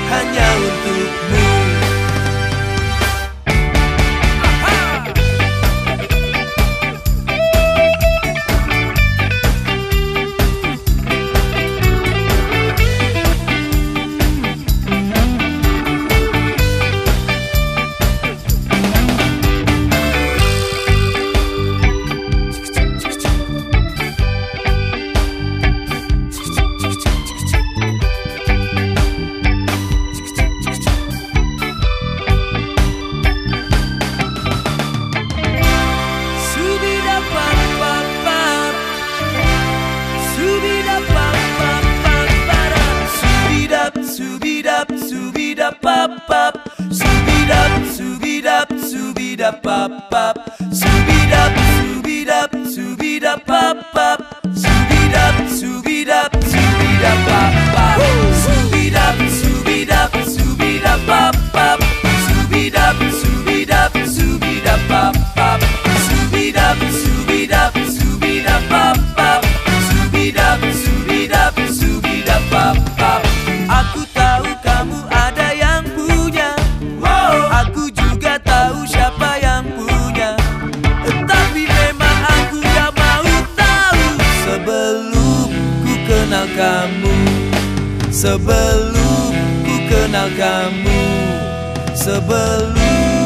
hanya untukmu. Subidap, subidap, pap pap. Subidap, subidap, subidap, pap pap. Subidap, subidap, subidap, pap pap. Subidap, subidap, subidap, pap pap. Subidap, subidap, subidap, pap pap. Subidap, subidap, subidap, pap pap. Subidap, subidap, subidap, pap pap. Subidap, subidap, subidap, pap pap. Aku tahu kamu ada yang punya, aku juga tahu siapa yang punya. Tapi memang aku gak mau tahu sebelum ku kenal kamu. Sebelum ku kenal kamu. Sebelum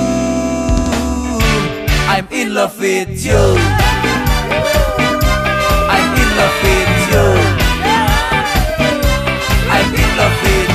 I'm in love with you. I'm in love with you. I'm in love with